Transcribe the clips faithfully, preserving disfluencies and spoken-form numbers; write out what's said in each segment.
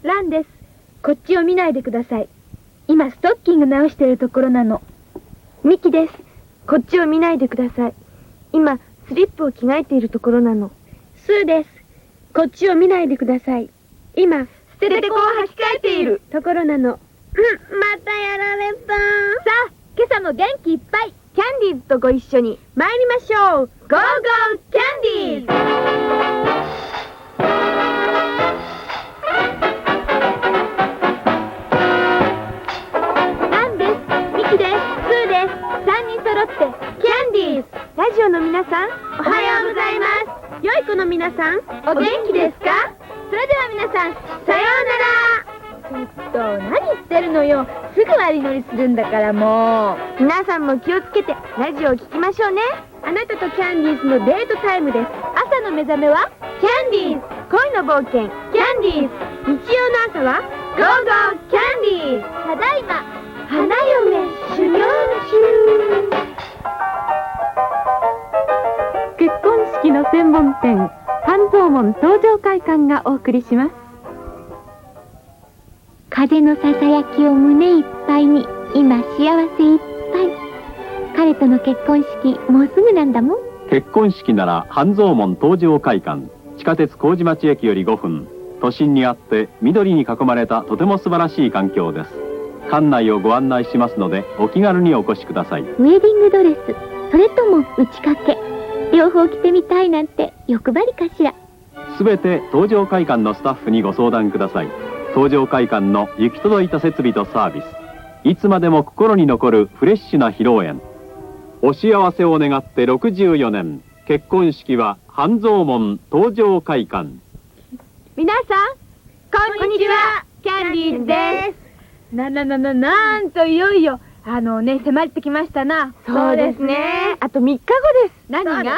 ランです。こっちを見ないでください。今ストッキング直してるところなの。 ミキです。こっちを見ないでください。今スリップを着替えているところなの。 スーです。こっちを見ないでください。今ステテコを履き替えているところなの。うん、またやられた。さあ、今朝も元気いっぱいキャンディーズとご一緒に参りましょう。ゴーゴーキャンディーズ。 ラジオの皆さん、 おはようございます。良い子の皆さん、お元気ですか？それでは皆さん、さようなら。ちょっと何言ってるのよ。すぐ悪乗りするんだからもう。皆さんも気をつけてラジオを聞きましょうね。 あなたとキャンディーズのデートタイムです。朝の目覚めはキャンディーズ。 恋の冒険キャンディーズ。日曜の朝はゴーゴーキャンディーズ。ただいま花嫁修行中。 結婚式の専門店半蔵門東上会館がお送りします。 風のささやきを胸いっぱいに今幸せいっぱい。彼との結婚式もうすぐなんだもん。 結婚式なら半蔵門東上会館、地下鉄麹町駅よりごふん、都心にあって緑に囲まれたとても素晴らしい環境です。館内をご案内しますのでお気軽にお越しください。 ウェディングドレス、それとも打ち掛け、両方着てみたいなんて欲張りかしら。 すべて東上会館のスタッフにご相談ください。東上会館の行き届いた設備とサービス、いつまでも心に残るフレッシュな披露宴。お幸せを願ってろくじゅうよねん、結婚式は半蔵門東上会館。 皆さんこんにちは、キャンディーズです。なななななんといよいよあのね、迫ってきましたな。 そうですね。あとみっかごです。 何が？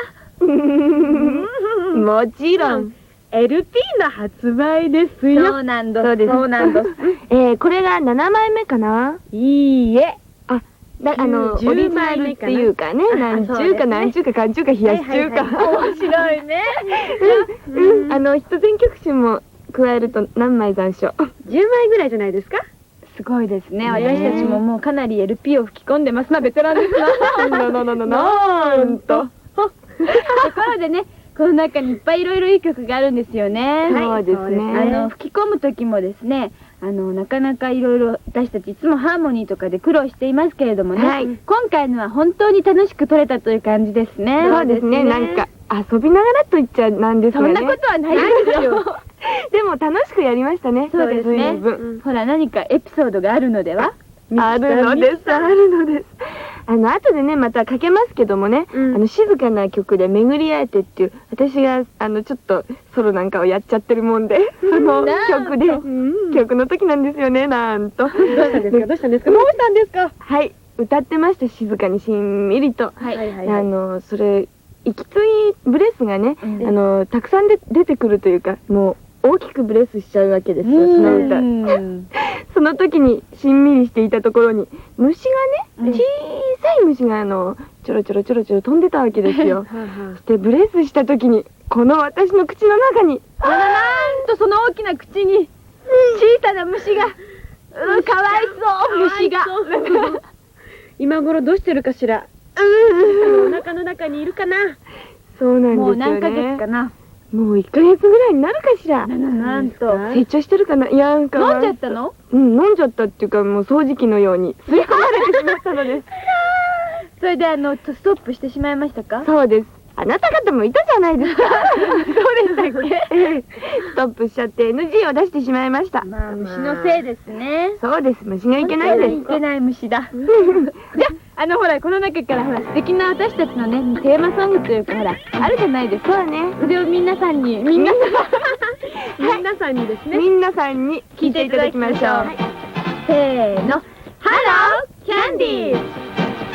もちろんエルピー の発売ですよ。 そうなんだ。そうなんだ。 えー、これがななまいめかな？ いいえ。 あ、だあのオリジナルっていうかね、なんちゅうかなんちゅうかかんちゅうか冷やし中華。 面白いね。 うん、あの必然曲集も加えると何枚残暑？ じゅうまいぐらいじゃないですか？ すごいですね。私たちももうかなり エルピー を吹き込んでますな、ベテランですな。 なななななんと。 ところでね、この中にいっぱいいろいろいい曲があるんですよね。 そうですね。 あの吹き込む時もですね、あのなかなかいろいろ私たちいつもハーモニーとかで苦労していますけれどもね、はい、今回のは本当に楽しく撮れたという感じですね。 そうですね。なんか遊びながらと言っちゃなんですがね。 そんなことはないですよ。 でも楽しくやりましたね。 そうですね。うん、ほら何かエピソードがあるのでは？ あるのです。あるのです。あの後でねまたかけますけどもね、うん、あの静かな曲で巡り会えてっていう私があのちょっとソロなんかをやっちゃってるもんで、その曲で、うん、曲の時なんですよね。なんと。どうしたんですか？どうしたんですか？どうしたんですか？ はい、歌ってました。静かにしんみりと。はいはいはい。あのそれ息継ぎブレスがね、うん、あのたくさんで出てくるというかもう。大きくブレスしちゃうわけですよ、その歌。その時にしんみりしていたところに虫がね、小さい虫があのちょろちょろちょろちょろ飛んでたわけですよ。そしてブレスした時にこの私の口の中になんとその大きな口に小さな虫が、うん、かわいそう虫が今頃どうしてるかしら。お腹の中にいるかな。 そうなんですよね。 もう何ヶ月かな。 もういっかげつぐらいになるかしら。 なんと成長してるかな。いやなんか飲んじゃったの？ うん飲んじゃったっていうかもう掃除機のように吸い込まれてしまったのです。 それであのストップしてしまいましたか？ そうです。あなた方もいたじゃないですか。そうでしたっけ？ストップしちゃって エヌジー を出してしまいました。 まあ虫のせいですね。 そうです。虫がいけないです。 いけない虫だ。じゃあのほらこの中からほら素敵な私たちのねテーマソングというかほらあるじゃないですか。 そうね。 それを皆さんにみんな皆さんにですね皆さんに聞いていただきましょう。 せーの、ハローキャンディーズ。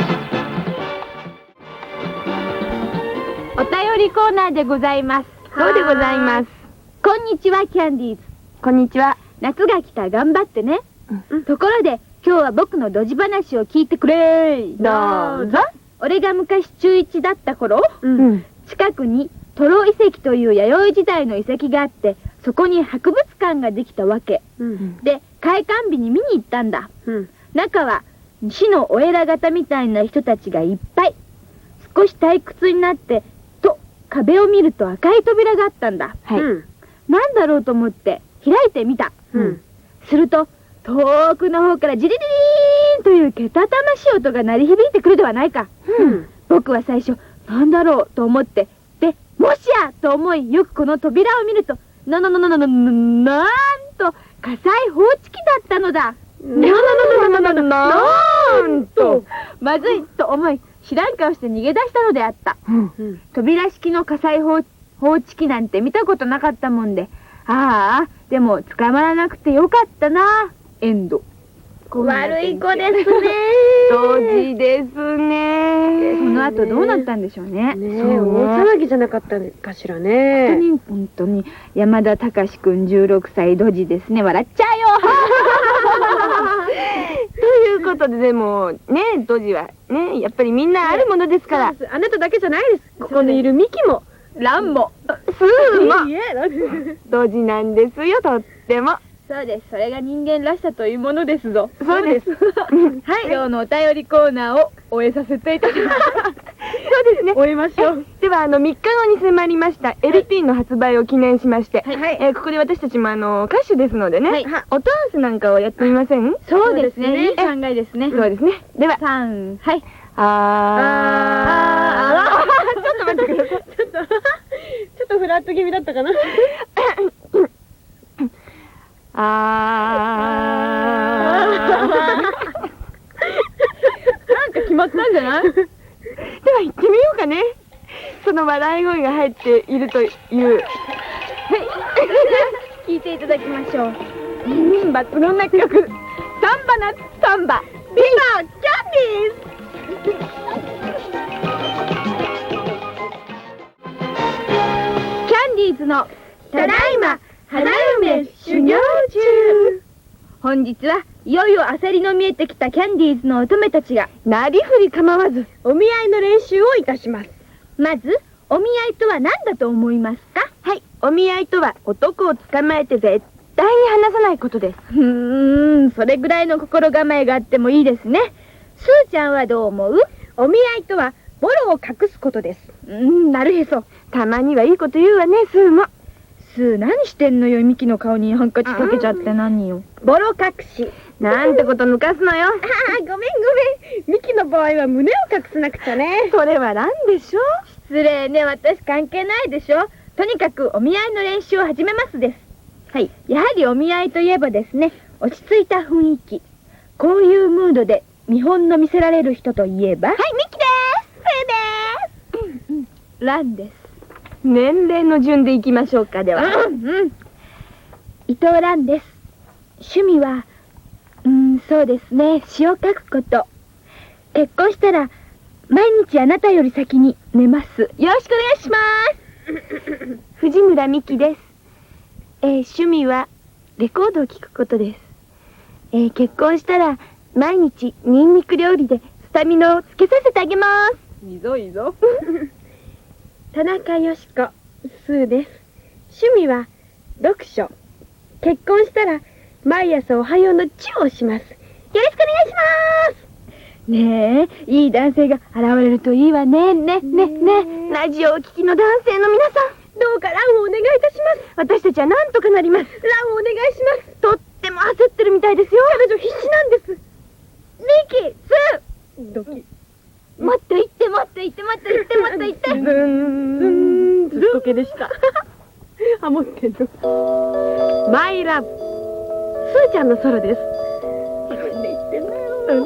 お便りコーナーでございます。 そうでございます。 こんにちはキャンディーズ。 こんにちは。 夏が来た頑張ってね。ところで今日は僕のドジ話を聞いてくれ。 どうぞ。 俺が昔中いちだった頃、 うん、 近くにトロ遺跡という弥生時代の遺跡があってそこに博物館ができたわけ。 うん。 で、開館日に見に行ったんだ。 うん。 中は死のお偉方みたいな人たちがいっぱい。少し退屈になって、と、壁を見ると赤い扉があったんだ。 はい。 うん。 なんだろうと思って開いてみた。 うん。 すると、遠くの方からジリリリーンというけたたましい音が鳴り響いてくるではないか。 うん。 僕は最初、なんだろうと思って、で、もしやと思い、よくこの扉を見ると、ななななななななんと、火災報知器だったのだ。 ななななななななんと。 まずいと思い、知らん顔して逃げ出したのであった。 うん。 扉式の火災報報知器なんて見たことなかったもんで、ああ、でも捕まらなくてよかったな、エンド。 悪い子ですね。 ドジですね。 その後どうなったんでしょうね。 ねえ、大騒ぎじゃなかったかしらね。 本当に、本当に、山田隆くんじゅうろくさいドジですね。笑っちゃうよ。 ということで、でも、ね、ドジは、ね、やっぱりみんなあるものですから。 あなただけじゃないです。ここにいるミキも。 ランも。 スーもいえ、 ドジなんですよ、とっても。 そうです。それが人間らしさというものですぞ。 そうです。 はい。今日のお便りコーナーを終えさせていただきます。 そうですね。 終えましょう。 では、あの、みっかごに迫りました エルピー の発売を記念しまして、 はいえーここで私たちもあの、歌手ですのでね、 はい音合わせなんかをやってみません？ そうですね。 そうですねいい考えですね。 そうですね。では、 さん、はい。 あー、 あちょっと待ってください。 ちょっと、ちょっとフラット気味だったかな。 あなんか決まったんじゃない？ ー。では行ってみようかね。その笑い声が入っているという。 聞いていただきましょう。 うん、抜群な曲。サンバなサンバ。ビバキャンディーズ。 キャンディーズのただいま花嫁修行中。本日はいよいよ焦りの見えてきたキャンディーズの乙女たちが、 なりふり構わず、 お見合いの練習をいたします。 まずお見合いとは何だと思いますか？ はい、お見合いとは男を捕まえて絶対に離さないことです。 うーん、それぐらいの心構えがあってもいいですね。スーちゃんはどう思う？ お見合いとは、ボロを隠すことです。 うーん、なるへそ。 たまにはいいこと言うわね、スーも。 スー、何してんのよ。ミキの顔にハンカチかけちゃって何よ。 ボロ隠し。 なんてこと抜かすのよ。 ああ、ごめんごめん。ミキの場合は胸を隠さなくちゃね。 それはなんでしょう？ 失礼ね、私関係ないでしょ。とにかくお見合いの練習を始めますです。はい。やはりお見合いといえばですね、落ち着いた雰囲気。こういうムードで見本の見せられる人といえば、はい、ミキでーす。スーでーす。うんうん。ランです。 年齢の順でいきましょうか、では。 うんうん。伊藤蘭です。趣味は、うーん、そうですね、詩を書くこと。結婚したら、毎日あなたより先に寝ます。よろしくお願いします。 藤村美希です。えー、趣味はレコードを聴くことです。えー、結婚したら毎日ニンニク料理でスタミナをつけさせてあげます。 いいぞいいぞ。 田中よしこ、スーです。趣味は読書。結婚したら毎朝おはようのチューをします。よろしくお願いします。 ねえ、いい男性が現れるといいわね。ね、ね、ね。 ラジオをお聞きの男性の皆さん、 どうかランをお願いいたします。 私たちは何とかなります。 ランをお願いします。 とっても焦ってるみたいですよ。 彼女必死なんです。 ミキ、スー。 ドキ。 もっと言って、もっと言って、もっと言って、もっと言って。 ズーン、ずっとけでした。ハモってんの。マイラブ。スーちゃんのソロです。自分で言ってなよ。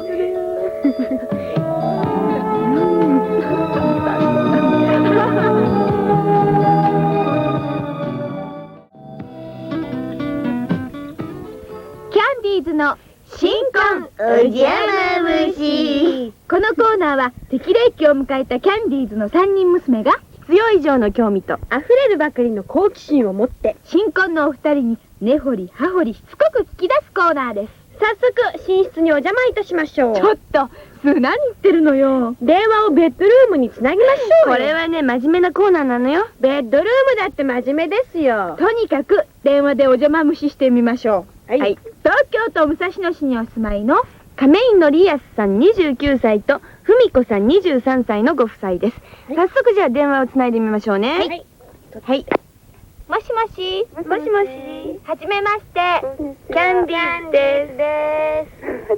キャンディーズの新婚お邪魔虫。このコーナーは適齢期を迎えたキャンディーズの三人娘が必要以上の興味と溢れるばかりの好奇心を持って、 新婚のお二人に根掘り葉掘りしつこく聞き出すコーナーです。 早速寝室にお邪魔いたしましょう。 ちょっと、すー何言ってるのよ。 電話をベッドルームにつなぎましょうよ。 これはね、真面目なコーナーなのよ。 ベッドルームだって真面目ですよ。 とにかく、電話でお邪魔虫してみましょう。 はい。 はい。東京都武蔵野市にお住まいの、 亀井紀康さんにじゅうきゅうさいと文子さんにじゅうさんさいのご夫妻です。早速じゃあ電話をつないでみましょうね。 はい。 はい。もしもし。 もしもし。 はじめまして。キャンディーです。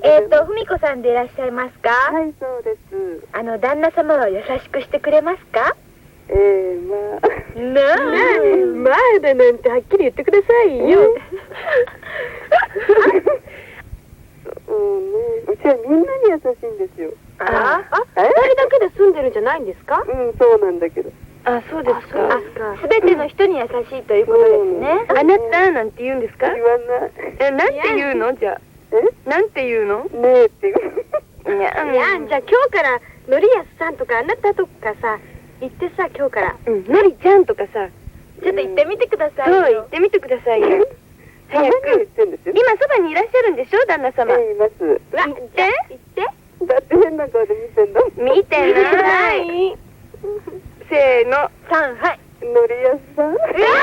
えっと、ふみこさんでいらっしゃいますか？ はい、そうです。 あの、旦那様は優しくしてくれますか？ ええまあ。 なあ、まあだなんてはっきり言ってくださいよ。 うんね、うちはみんなに優しいんですよ。 ああ、あ、二人だけで住んでるんじゃないんですか？ うん、そうなんだけど。 あ、そうですか。 すべての人に優しいということですね。 あなたなんて言うんですか？ 言わない。 え、なんて言うのじゃあ。 え？ なんて言うの？ ねえって言う。 いや、 いや、じゃあ今日からのりやすさんとかあなたとかさ、言ってさ、今日から。 うん、のりちゃんとかさ、 ちょっと言ってみてくださいそう言よっ。てみてくださいよ。早何を言っく。 てんですよ。 今そばにいらっしゃるんでしょ、旦那様。 ええいます。 わ、 言って。 言って。 だって変な顔で見てんの。 見てない。せーの。 さん、はい。 のりやすさん。 ね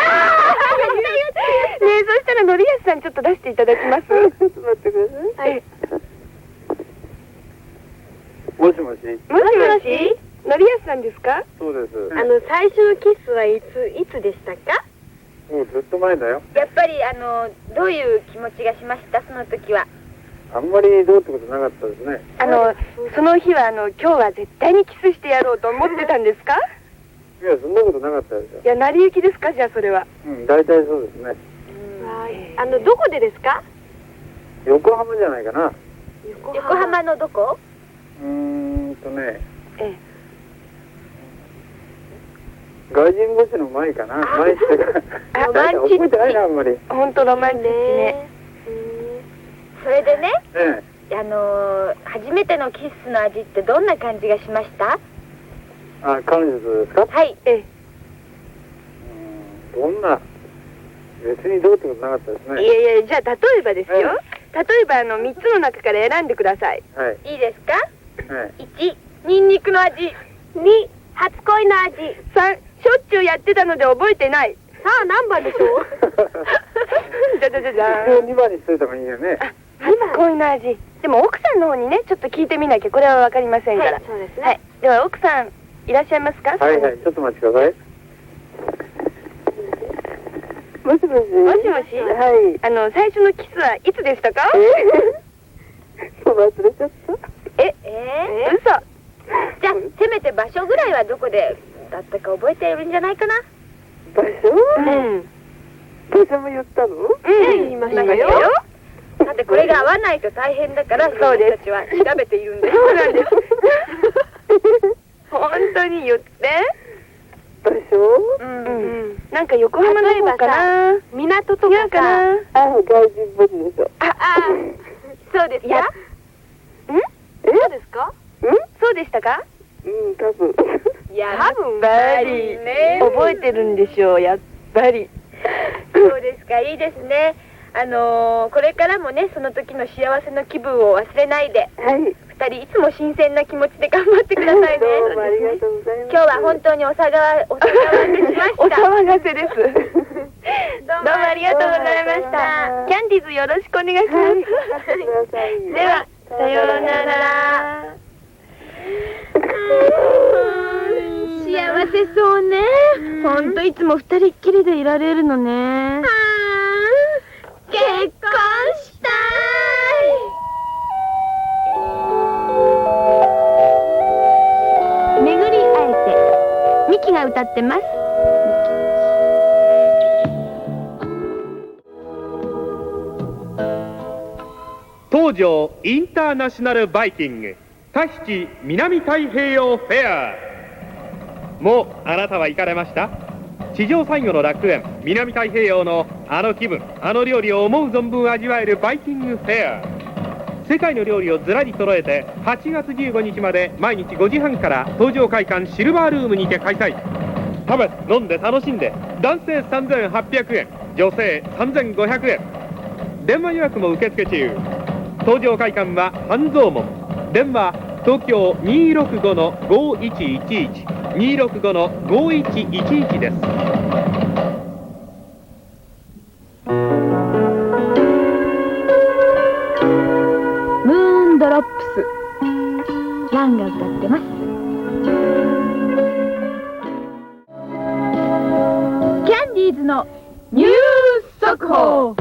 え、そしたらのりやすさんちょっと出していただきますちょっと待ってください。 はい。 もしもし。 もしもしのりやすさんですか？ そうです。 あの、最初のキスはいつ、いつでしたか？ もうずっと前だよ。 やっぱり、あの、どういう気持ちがしました、その時は。 あんまりどうってことなかったですね。 あの、その日はあの、今日は絶対にキスしてやろうと思ってたんですか？ いや、そんなことなかったですよ。 いや、成り行きですか？じゃあそれは。 うん、大体そうですね。 はい。あの、どこでですか？ 横浜じゃないかな。 横浜のどこ？ うーんとね、 え外人墓地の前かな。前っていうか、 あ大体覚えてないな、あんまり。 え、ほんとロマンチックね。 それでね、 ええ。 あのー、初めてのキスの味ってどんな感じがしました？ あ、彼女とですか？ はい。 えうーん、どんな、別にどうってことなかったですえ。 ね。 いやいや、じゃあ例えばですよ。例えばあの、みっつの中から選んでください。 はい。 いいですか？ はい。 いち、ニンニクの味。 に、初恋の味。 さん、しょっちゅうやってたので覚えてない。 さあ、何番でしょう？ じゃじゃじゃじゃ一応にばんにしといた方がいいよね。 初恋の味。でも奥さんの方にね、ちょっと聞いてみなきゃこれはわかりませんから。 そうですね。 はい。では奥さん、いらっしゃいますか？ はいはい、ちょっと待ちください。 もしもし。 もしもしはい。 あの、最初のキスはいつでしたか？ えそう忘れちゃった。 え、 え嘘。 ー、じゃあ、せめて場所ぐらいはどこでだったか覚えているんじゃないかな？ 場所？ うん。 場所も言ったの？ うん、 言いましたよ言いよ。 だってこれが合わないと大変だから、 そうです私たちは調べているんです。 そうなんです。本当に言って。 場所？ うんうん。なんか横浜の方かな。 港とか違うかな。 あ、外人墓地でしょ。 あ、あ、そうですか？ ん？ そうですか？ そうでしたか？ うん、多分。 ややっぱりね。 覚えてるんでしょう、やっぱり。 そうですか、いいですね。あのー、これからもね、その時の幸せの気分を忘れないで、 はい。 二人いつも新鮮な気持ちで頑張ってくださいね。 どうもありがとうございます。 今日は本当にお騒が、お騒がせしました。 お騒がせです。どうもどうもありがとうございました。キャンディーズよろしくお願いします。 はい、頑張ってください。 では、さようなら。 幸せそうね。 ほんといつも二人っきりでいられるのね。 結婚したい。 巡り会えて、ミキが歌ってます。 東条インターナショナルバイキングタヒチ南太平洋フェア。もうあなたは行かれました？地上最後の楽園南太平洋のあの気分あの料理を思う存分味わえるバイキングフェア。世界の料理をずらり揃えてはちがつじゅうごにちまで毎日ごじはんから東条会館シルバールームにて開催。食べ飲んで楽しんで。男性さんぜんはっぴゃくえん、女性さんぜんごひゃくえん。電話予約も受付中。 東上会館は半蔵門。電話東京 にーろくごのごいちいちいち にーろくごのごいちいちいち です。 ムーンドロップス、ランが歌ってます。キャンディーズのニュース速報。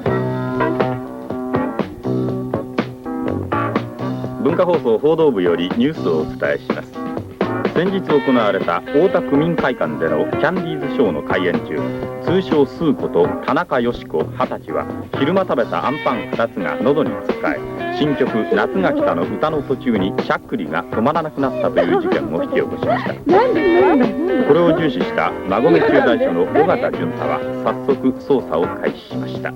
文化放送報道部よりニュースをお伝えします。先日行われた太田区民会館でのキャンディーズショーの開演中、通称スーこと田中よし子はたちは昼間食べたアンパンふたつが喉につっかえ、新曲「夏が来た」の歌の途中にしゃっくりが止まらなくなったという事件を引き起こしました。これを重視した馬込駐在所の尾形巡査は早速捜査を開始しました。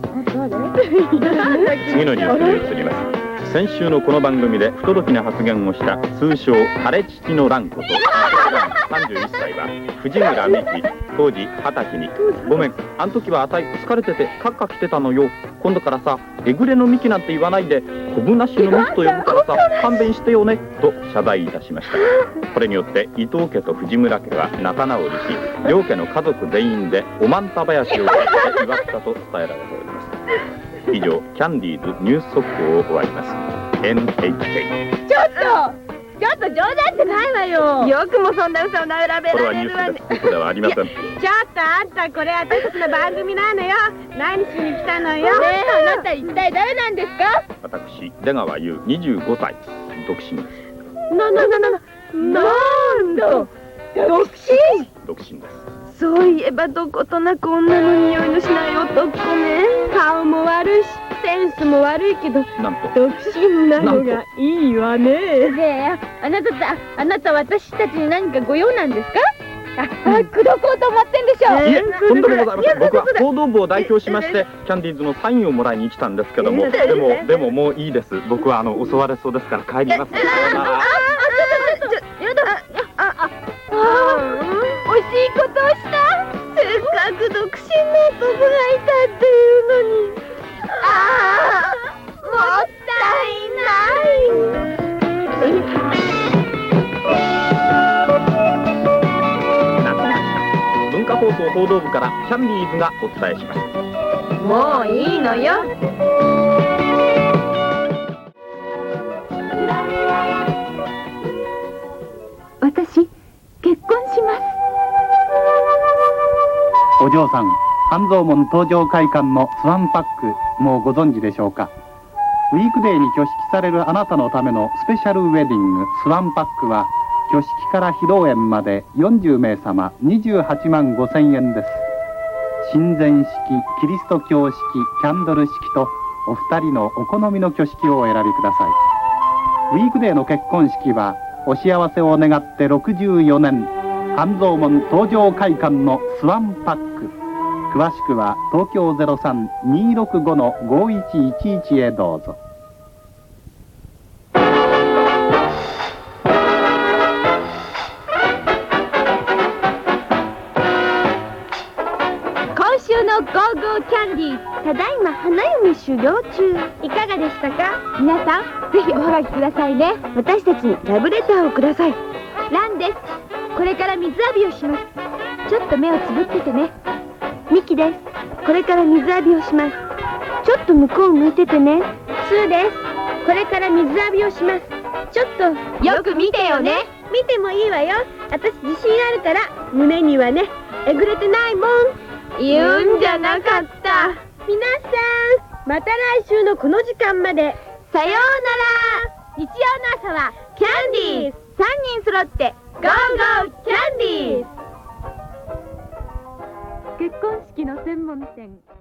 次のニュースに移ります。先週のこの番組で不届きな発言をした通称晴れ父の蘭ことさんじゅういっさいは藤村美希、当時はたちに「ごめん、あん時はあたい疲れててカッカ来てたのよ。今度からさえぐれのミキなんて言わないでコブなしのミキと呼ぶからさ勘弁してよね」と謝罪いたしました。これによって伊藤家と藤村家は仲直りし、両家の家族全員でおまんた林をやって祝ったと伝えられております。以上、キャンディーズニュース速報を終わります。 エヌエイチケー。 ちょっとちょっと冗談じゃないわよ。よくもそんな嘘を並べこれはられるわね。 ニュースです。嘘ではありません。 ちょっとあんた、これ私たちの番組なのよ。何しに来たのよ。 ねえ、あなた一体誰なんですか？ 私、出川優にじゅうごさい、独身です。 な、な、な、な、なんだ独身独身です。 そういえばどことなく女の匂いのしない男ね。顔も悪いしセンスも悪いけどなんと独身なのがいいわね。 ねえ、あなたたあなた私たちに何かご用なんですか？あ、あ、口説こうと思ってんでしょ。 いえ、とんでもございません。僕は報道部を代表しましてキャンディーズのサインをもらいに来たんですけども、でもでももういいです。僕はあの襲われそうですから帰ります。さようなら。 あ、ちょっとちょっとやだ。あ、あ、あ、惜しいことをした。せっかく独身の男がいたっていうのに。ああ、もったいない。 文化放送報道部からキャンディーズがお伝えします。 もういいのよ。 私、結婚します。 お嬢さん、半蔵門東上会館のスワンパック、もうご存知でしょうか。ウィークデーに挙式されるあなたのためのスペシャルウェディングスワンパックは、挙式から披露宴までよんじゅうめいさまにじゅうはちまんごせんえんです。神前式、キリスト教式、キャンドル式とお二人のお好みの挙式をお選びください。ウィークデーの結婚式はお幸せを願ってろくじゅうよねん、半蔵門東上会館のスワンパック。詳しくは東京 ゼロさん にーろくごのごいちいちいち へどうぞ。 今週のゴーゴーキャンディー、ただいま花嫁修行中。いかがでしたか？皆さん、ぜひおはがきくださいね。私たちにラブレターをください。ランです。これから水浴びをします。ちょっと目をつぶっててね。ミキです。これから水浴びをします。ちょっと向こう向いててね。スーです。これから水浴びをします。ちょっとよく見てよね。見てもいいわよ。私自信あるから。胸にはね、えぐれてないもん。言うんじゃなかった。皆さん、また来週のこの時間まで。さようなら。日曜の朝はキャンディーズ。さんにん揃ってゴーゴーキャンディーズ。 結婚式の専門店